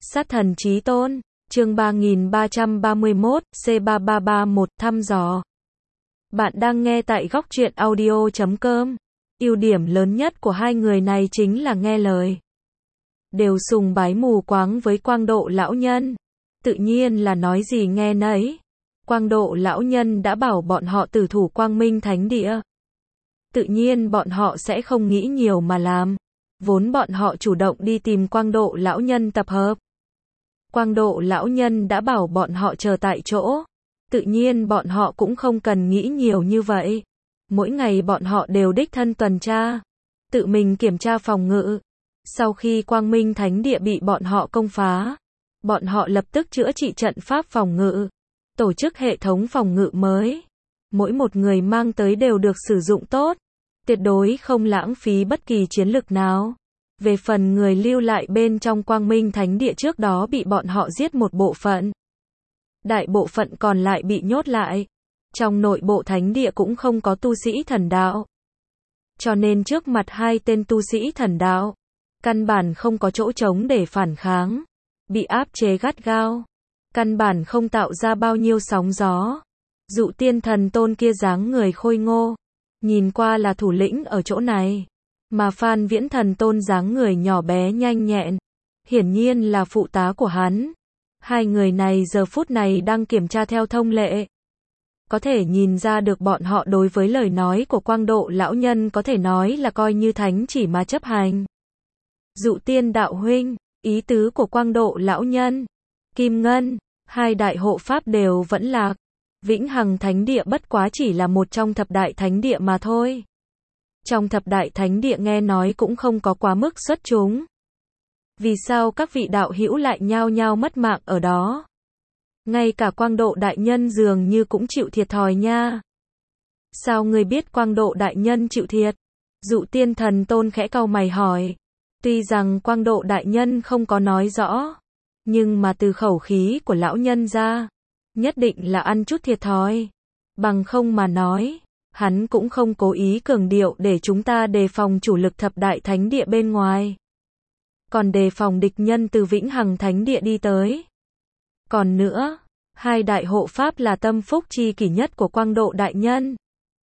Sát thần chí tôn, chương 3331, C3331, thăm dò. Bạn đang nghe tại góc truyện audio.com. Ưu điểm lớn nhất của hai người này chính là nghe lời. Đều sùng bái mù quáng với Quang Độ lão nhân. Tự nhiên là nói gì nghe nấy. Quang Độ lão nhân đã bảo bọn họ tử thủ Quang Minh Thánh Địa. Tự nhiên bọn họ sẽ không nghĩ nhiều mà làm. Vốn bọn họ chủ động đi tìm Quang Độ lão nhân tập hợp. Quang Độ lão nhân đã bảo bọn họ chờ tại chỗ. Tự nhiên bọn họ cũng không cần nghĩ nhiều như vậy. Mỗi ngày bọn họ đều đích thân tuần tra, tự mình kiểm tra phòng ngự. Sau khi Quang Minh Thánh Địa bị bọn họ công phá, bọn họ lập tức chữa trị trận pháp phòng ngự, tổ chức hệ thống phòng ngự mới. Mỗi một người mang tới đều được sử dụng tốt, tuyệt đối không lãng phí bất kỳ chiến lực nào. Về phần người lưu lại bên trong Quang Minh Thánh Địa trước đó bị bọn họ giết một bộ phận. Đại bộ phận còn lại bị nhốt lại. Trong nội bộ thánh địa cũng không có tu sĩ thần đạo. Cho nên trước mặt hai tên tu sĩ thần đạo, căn bản không có chỗ trống để phản kháng. Bị áp chế gắt gao. Căn bản không tạo ra bao nhiêu sóng gió. Dụ Tiên Thần Tôn kia dáng người khôi ngô. Nhìn qua là thủ lĩnh ở chỗ này. Mà Phan Viễn Thần Tôn dáng người nhỏ bé nhanh nhẹn. Hiển nhiên là phụ tá của hắn. Hai người này giờ phút này đang kiểm tra theo thông lệ. Có thể nhìn ra được bọn họ đối với lời nói của Quang Độ lão nhân có thể nói là coi như thánh chỉ mà chấp hành. Dụ Tiên đạo huynh, ý tứ của Quang Độ lão nhân, Kim Ngân, hai đại hộ pháp đều vẫn lạc. Vĩnh Hằng Thánh Địa bất quá chỉ là một trong thập đại thánh địa mà thôi. Trong thập đại thánh địa nghe nói cũng không có quá mức xuất chúng. Vì sao các vị đạo hữu lại nhao nhao mất mạng ở đó? Ngay cả Quang Độ đại nhân dường như cũng chịu thiệt thòi nha. Sao người biết Quang Độ đại nhân chịu thiệt? Dụ Tiên Thần Tôn khẽ cau mày hỏi. Tuy rằng Quang Độ đại nhân không có nói rõ, nhưng mà từ khẩu khí của lão nhân ra, nhất định là ăn chút thiệt thòi. Bằng không mà nói, hắn cũng không cố ý cường điệu để chúng ta đề phòng chủ lực thập đại thánh địa bên ngoài. Còn đề phòng địch nhân từ Vĩnh Hằng Thánh Địa đi tới. Còn nữa, hai đại hộ pháp là tâm phúc chi kỷ nhất của Quang Độ đại nhân.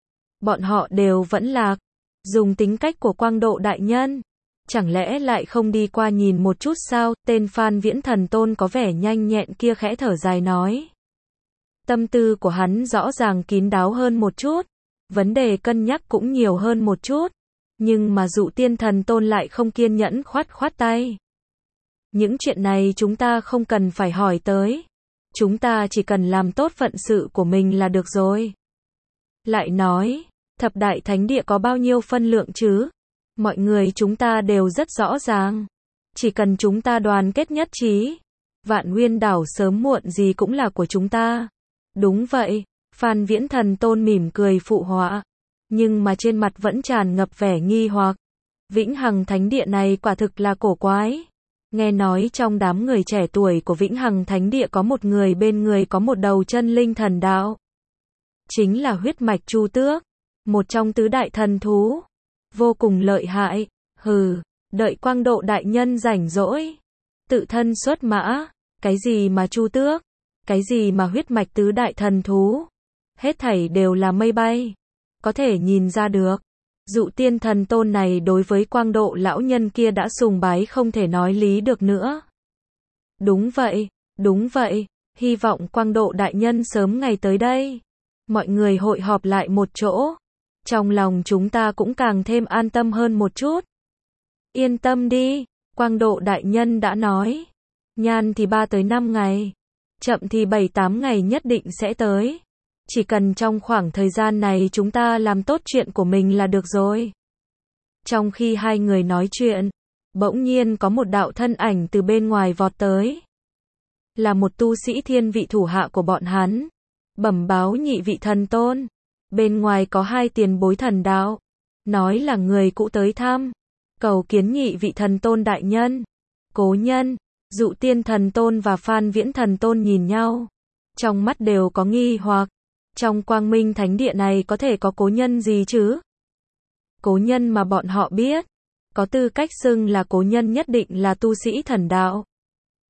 Bọn họ đều vẫn lạc. Dùng tính cách của Quang Độ đại nhân, chẳng lẽ lại không đi qua nhìn một chút sao? Tên Phan Viễn Thần Tôn có vẻ nhanh nhẹn kia khẽ thở dài nói. Tâm tư của hắn rõ ràng kín đáo hơn một chút. Vấn đề cân nhắc cũng nhiều hơn một chút. Nhưng mà Dụ Tiên Thần Tôn lại không kiên nhẫn khoát tay. Những chuyện này chúng ta không cần phải hỏi tới. Chúng ta chỉ cần làm tốt phận sự của mình là được rồi. Lại nói, thập đại thánh địa có bao nhiêu phân lượng chứ? Mọi người chúng ta đều rất rõ ràng. Chỉ cần chúng ta đoàn kết nhất trí, Vạn Nguyên đảo sớm muộn gì cũng là của chúng ta. Đúng vậy, Phan Viễn Thần Tôn mỉm cười phụ họa. Nhưng mà trên mặt vẫn tràn ngập vẻ nghi hoặc. Vĩnh Hằng Thánh Địa này quả thực là cổ quái. Nghe nói trong đám người trẻ tuổi của Vĩnh Hằng Thánh Địa có một người bên người có một đầu chân linh thần đạo. Chính là huyết mạch Chu Tước, một trong tứ đại thần thú. Vô cùng lợi hại. Hừ, đợi Quang Độ đại nhân rảnh rỗi, tự thân xuất mã. Cái gì mà Chu Tước, cái gì mà huyết mạch tứ đại thần thú, hết thảy đều là mây bay. Có thể nhìn ra được, Dụ Tiên Thần Tôn này đối với Quang Độ lão nhân kia đã sùng bái không thể nói lý được nữa. Đúng vậy, hy vọng Quang Độ đại nhân sớm ngày tới đây. Mọi người hội họp lại một chỗ. Trong lòng chúng ta cũng càng thêm an tâm hơn một chút. Yên tâm đi, Quang Độ đại nhân đã nói. Nhan thì 3 tới 5 ngày, chậm thì 7-8 ngày nhất định sẽ tới. Chỉ cần trong khoảng thời gian này chúng ta làm tốt chuyện của mình là được rồi. Trong khi hai người nói chuyện, bỗng nhiên có một đạo thân ảnh từ bên ngoài vọt tới. Là một tu sĩ thiên vị thủ hạ của bọn hắn. Bẩm báo nhị vị thần tôn. Bên ngoài có hai tiền bối thần đạo. Nói là người cũ tới thăm. Cầu kiến nhị vị thần tôn đại nhân. Cố nhân, Dụ Tiên Thần Tôn và Phan Viễn Thần Tôn nhìn nhau. Trong mắt đều có nghi hoặc. Trong Quang Minh Thánh Địa này có thể có cố nhân gì chứ? Cố nhân mà bọn họ biết, có tư cách xưng là cố nhân nhất định là tu sĩ thần đạo.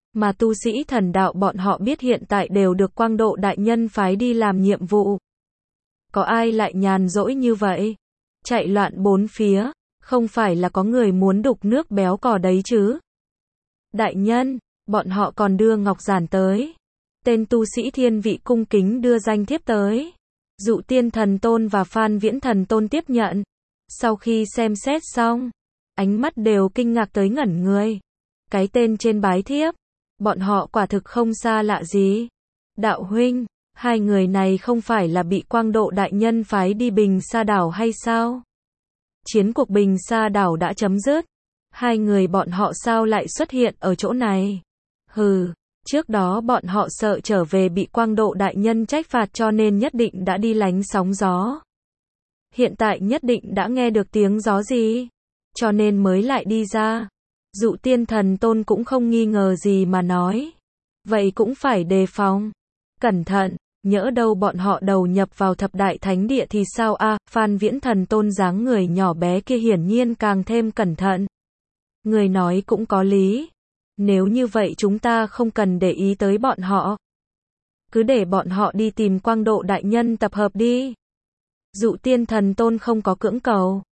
Mà tu sĩ thần đạo bọn họ biết hiện tại đều được Quang Độ đại nhân phái đi làm nhiệm vụ. Có ai lại nhàn rỗi như vậy? Chạy loạn bốn phía, không phải là có người muốn đục nước béo cò đấy chứ? Đại nhân, bọn họ còn đưa ngọc giản tới. Tên tu sĩ thiên vị cung kính đưa danh thiếp tới. Dụ Tiên Thần Tôn và Phan Viễn Thần Tôn tiếp nhận. Sau khi xem xét xong, ánh mắt đều kinh ngạc tới ngẩn người. Cái tên trên bái thiếp, bọn họ quả thực không xa lạ gì. Đạo huynh, hai người này không phải là bị Quang Độ đại nhân phái đi Bình Sa đảo hay sao? Chiến cuộc Bình Sa đảo đã chấm dứt. Hai người bọn họ sao lại xuất hiện ở chỗ này? Hừ, trước đó bọn họ sợ trở về bị Quang Độ đại nhân trách phạt cho nên nhất định đã đi lánh sóng gió. Hiện tại nhất định đã nghe được tiếng gió gì, cho nên mới lại đi ra. Dụ Tiên Thần Tôn cũng không nghi ngờ gì mà nói. Vậy cũng phải đề phòng. Cẩn thận, nhỡ đâu bọn họ đầu nhập vào thập đại thánh địa thì sao a? Phan Viễn Thần Tôn dáng người nhỏ bé kia hiển nhiên càng thêm cẩn thận. Người nói cũng có lý. Nếu như vậy chúng ta không cần để ý tới bọn họ. Cứ để bọn họ đi tìm Quang Độ đại nhân tập hợp đi. Dụ Tiên Thần Tôn không có cưỡng cầu.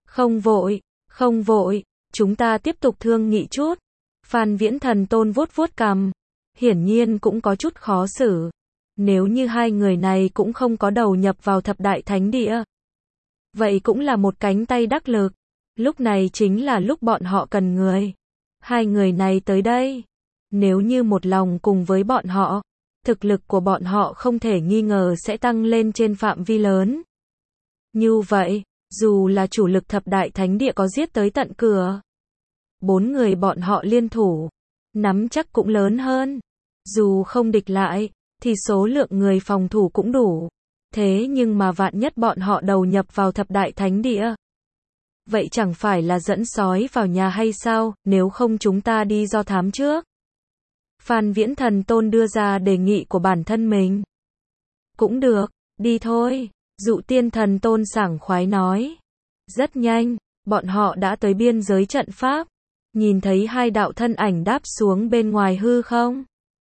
Không vội, chúng ta tiếp tục thương nghị chút. Phan Viễn Thần Tôn vuốt vuốt cằm, hiển nhiên cũng có chút khó xử. Nếu như hai người này cũng không có đầu nhập vào thập đại thánh địa, vậy cũng là một cánh tay đắc lực. Lúc này chính là lúc bọn họ cần người. Hai người này tới đây, nếu như một lòng cùng với bọn họ, thực lực của bọn họ không thể nghi ngờ sẽ tăng lên trên phạm vi lớn. Như vậy, dù là chủ lực thập đại thánh địa có giết tới tận cửa, bốn người bọn họ liên thủ, nắm chắc cũng lớn hơn. Dù không địch lại, thì số lượng người phòng thủ cũng đủ. Thế nhưng mà vạn nhất bọn họ đầu nhập vào thập đại thánh địa, vậy chẳng phải là dẫn sói vào nhà hay sao? Nếu không chúng ta đi do thám trước. Phan Viễn Thần Tôn đưa ra đề nghị của bản thân mình. Cũng được, đi thôi. Dụ Tiên Thần Tôn sảng khoái nói. Rất nhanh, bọn họ đã tới biên giới trận pháp. Nhìn thấy hai đạo thân ảnh đáp xuống bên ngoài hư không?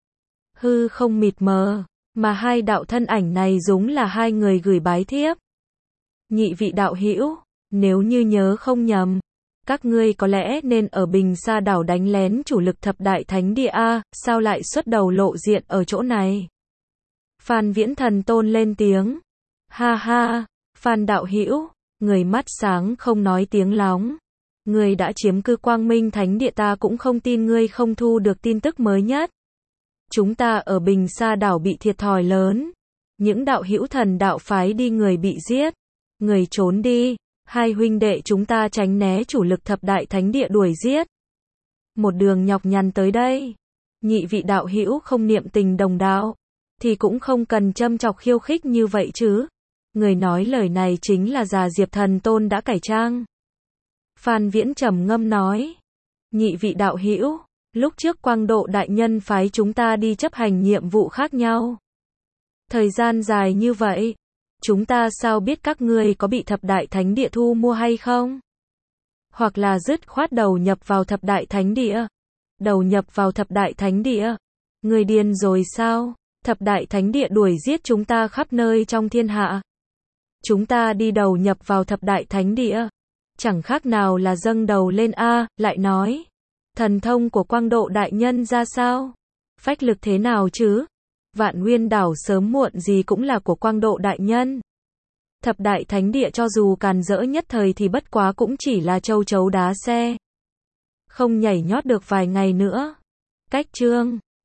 Hư không mịt mờ, mà hai đạo thân ảnh này giống là hai người gửi bái thiếp. Nhị vị đạo hữu, nếu như nhớ không nhầm, các ngươi có lẽ nên ở Bình Sa đảo đánh lén chủ lực thập đại thánh địa a, sao lại xuất đầu lộ diện ở chỗ này? Phan Viễn Thần Tôn lên tiếng. Ha ha, Phan đạo hữu, người mắt sáng không nói tiếng lóng. Ngươi đã chiếm cư Quang Minh Thánh Địa, ta cũng không tin ngươi không thu được tin tức mới nhất. Chúng ta ở Bình Sa đảo bị thiệt thòi lớn. Những đạo hữu thần đạo phái đi người bị giết. Người trốn đi. Hai huynh đệ chúng ta tránh né chủ lực thập đại thánh địa đuổi giết. Một đường nhọc nhằn tới đây. Nhị vị đạo hữu không niệm tình đồng đạo, thì cũng không cần châm chọc khiêu khích như vậy chứ. Người nói lời này chính là già Diệp Thần Tôn đã cải trang. Phan Viễn trầm ngâm nói. Nhị vị đạo hữu, lúc trước Quang Độ đại nhân phái chúng ta đi chấp hành nhiệm vụ khác nhau. Thời gian dài như vậy, chúng ta sao biết các ngươi có bị thập đại thánh địa thu mua hay không? Hoặc là dứt khoát đầu nhập vào thập đại thánh địa. Đầu nhập vào thập đại thánh địa? Người điên rồi sao? Thập đại thánh địa đuổi giết chúng ta khắp nơi trong thiên hạ. Chúng ta đi đầu nhập vào thập đại thánh địa, chẳng khác nào là dâng đầu lên a. Lại nói, thần thông của Quang Độ đại nhân ra sao? Phách lực thế nào chứ? Vạn Nguyên đảo sớm muộn gì cũng là của Quang Độ đại nhân. Thập đại thánh địa cho dù càn rỡ nhất thời thì bất quá cũng chỉ là châu chấu đá xe. Không nhảy nhót được vài ngày nữa. Cách chương